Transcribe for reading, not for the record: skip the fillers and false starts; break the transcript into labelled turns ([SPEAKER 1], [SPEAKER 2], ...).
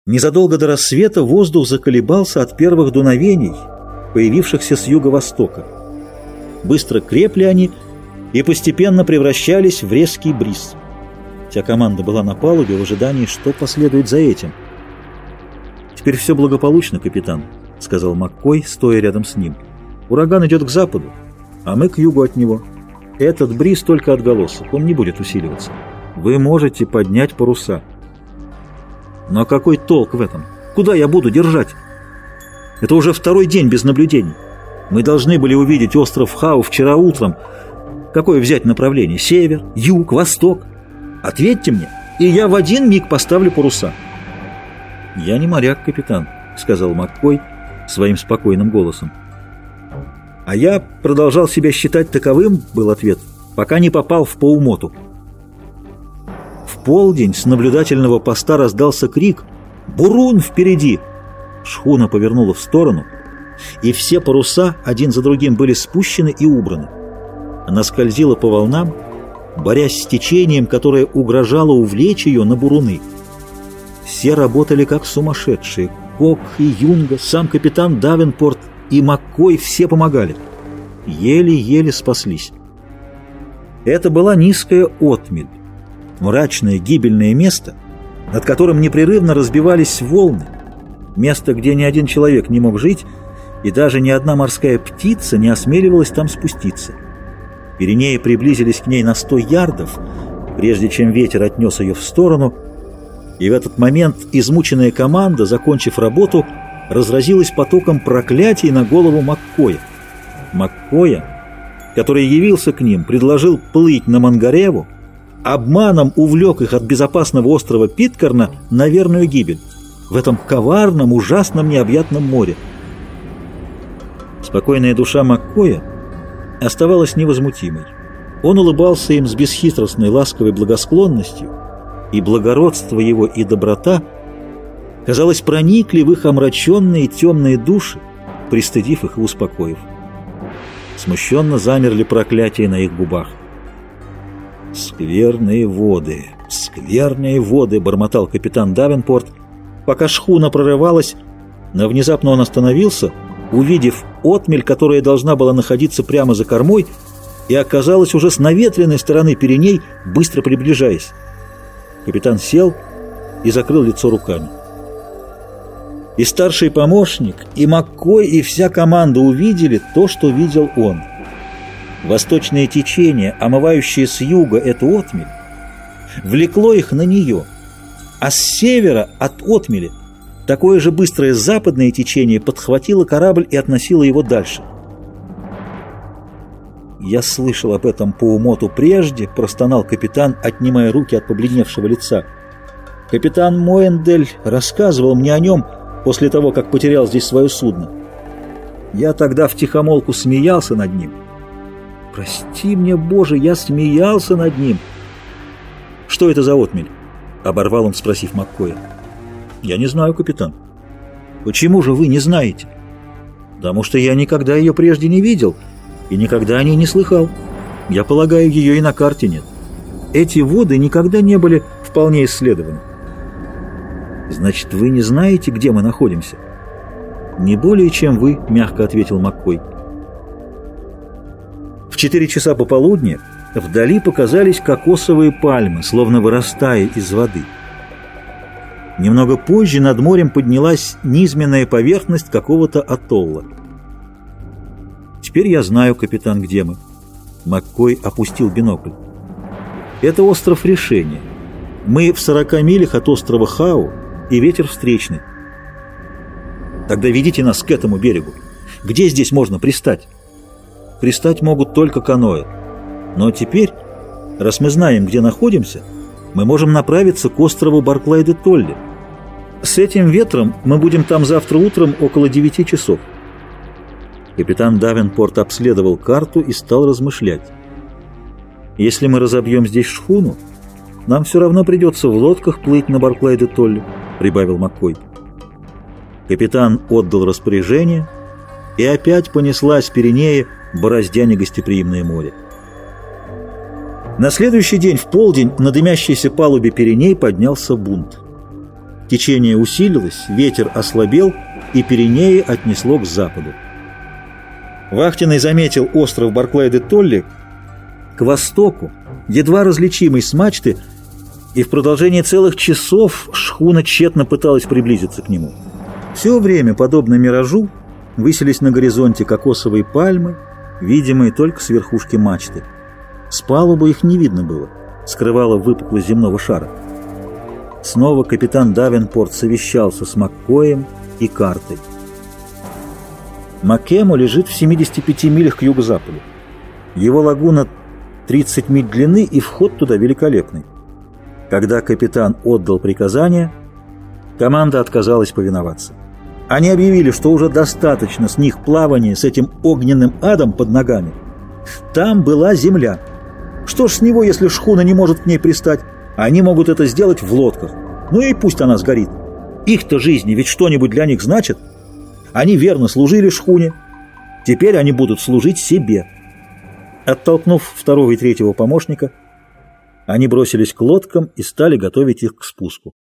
[SPEAKER 1] Незадолго до рассвета воздух заколебался от первых дуновений, появившихся с юго-востока. Быстро крепли они и постепенно превращались в резкий бриз. Вся команда была на палубе в ожидании, что последует за этим. «Теперь все благополучно, капитан», — сказал Маккой, стоя рядом с ним. «Ураган идет к западу, а мы к югу от него. Этот бриз только отголосок, он не будет усиливаться. Вы можете поднять паруса». «Но какой толк в этом? Куда я буду держать? Это уже второй день без наблюдений. Мы должны были увидеть остров Хау вчера утром. Какое взять направление? Север, юг, восток? Ответьте мне, и я в один миг поставлю паруса». «Я не моряк, капитан», — сказал Маккой своим спокойным голосом. «А я продолжал себя считать таковым», — был ответ, — «пока не попал в Паумоту». В полдень с наблюдательного поста раздался крик: «Бурун впереди!» Шхуна повернула в сторону, и все паруса один за другим были спущены и убраны. Она скользила по волнам, борясь с течением, которое угрожало увлечь ее на буруны. Все работали как сумасшедшие. Кок и Юнга, сам капитан Давенпорт и Маккой все помогали. Еле-еле спаслись. Это была низкая отмель, мрачное гибельное место, над которым непрерывно разбивались волны, место, где ни один человек не мог жить, и даже ни одна морская птица не осмеливалась там спуститься. Пиренеи приблизились к ней на 100 ярдов, прежде чем ветер отнес ее в сторону, и в этот момент измученная команда, закончив работу, разразилась потоком проклятий на голову Маккоя. Маккоя, который явился к ним, предложил плыть на Мангареву, обманом увлек их от безопасного острова Питкарна на верную гибель в этом коварном, ужасном, необъятном море. Спокойная душа Маккоя оставалась невозмутимой. Он улыбался им с бесхитростной, ласковой благосклонностью, и благородство его и доброта, казалось, проникли в их омраченные темные души, пристыдив их и успокоив. Смущенно замерли проклятия на их губах. «Скверные воды, скверные воды!» — бормотал капитан Давенпорт, пока шхуна прорывалась, но внезапно он остановился, увидев отмель, которая должна была находиться прямо за кормой, и оказалась уже с наветренной стороны Пиреней, быстро приближаясь. Капитан сел и закрыл лицо руками. И старший помощник, и Маккой, и вся команда увидели то, что видел он. Восточное течение, омывающее с юга эту отмель, влекло их на нее, а с севера от отмели такое же быстрое западное течение подхватило корабль и относило его дальше. «Я слышал об этом Паумоту прежде», — простонал капитан, отнимая руки от побледневшего лица. «Капитан Моэндель рассказывал мне о нем после того, как потерял здесь свое судно. Я тогда втихомолку смеялся над ним. Прости мне, Боже, я смеялся над ним». «Что это за отмель?» — оборвал он, спросив Маккоя. «Я не знаю, капитан». «Почему же вы не знаете?» «Потому что я никогда ее прежде не видел и никогда о ней не слыхал. Я полагаю, ее и на карте нет. Эти воды никогда не были вполне исследованы». «Значит, вы не знаете, где мы находимся?» «Не более, чем вы», — мягко ответил Маккой. В 4 часа пополудни вдали показались кокосовые пальмы, словно вырастая из воды. Немного позже над морем поднялась низменная поверхность какого-то атолла. «Теперь я знаю, капитан, где мы». Маккой опустил бинокль. «Это остров Решения. Мы в 40 милях от острова Хау, и ветер встречный». «Тогда ведите нас к этому берегу. Где здесь можно пристать?» «Пристать могут только каноэ. Но теперь, раз мы знаем, где находимся, мы можем направиться к острову Барклай-де-Толли. С этим ветром мы будем там завтра утром около 9 часов». Капитан Давенпорт обследовал карту и стал размышлять. «Если мы разобьем здесь шхуну, нам все равно придется в лодках плыть на Барклай-де-Толли», — прибавил Маккой. Капитан отдал распоряжение, и опять понеслась Пиренея, бороздя негостеприимное море. На следующий день в полдень на дымящейся палубе Пиреней поднялся бунт. Течение усилилось, ветер ослабел, и Пиренеи отнесло к западу. Вахтенный заметил остров Барклай-де-Толли к востоку, едва различимый с мачты, и в продолжении целых часов шхуна тщетно пыталась приблизиться к нему. Все время, подобно миражу, высились на горизонте кокосовые пальмы, видимые только с верхушки мачты. С палубы их не видно было, скрывала выпуклость земного шара. Снова капитан Давенпорт совещался с Маккоем и картой. Макемо лежит в 75 милях к юго-западу. Его лагуна 30 миль длины, и вход туда великолепный. Когда капитан отдал приказание, команда отказалась повиноваться. Они объявили, что уже достаточно с них плавания с этим огненным адом под ногами. Там была земля. Что ж с него, если шхуна не может к ней пристать? Они могут это сделать в лодках. Ну и пусть она сгорит. Их-то жизни ведь что-нибудь для них значит. Они верно служили шхуне. Теперь они будут служить себе. Оттолкнув второго и третьего помощника, они бросились к лодкам и стали готовить их к спуску.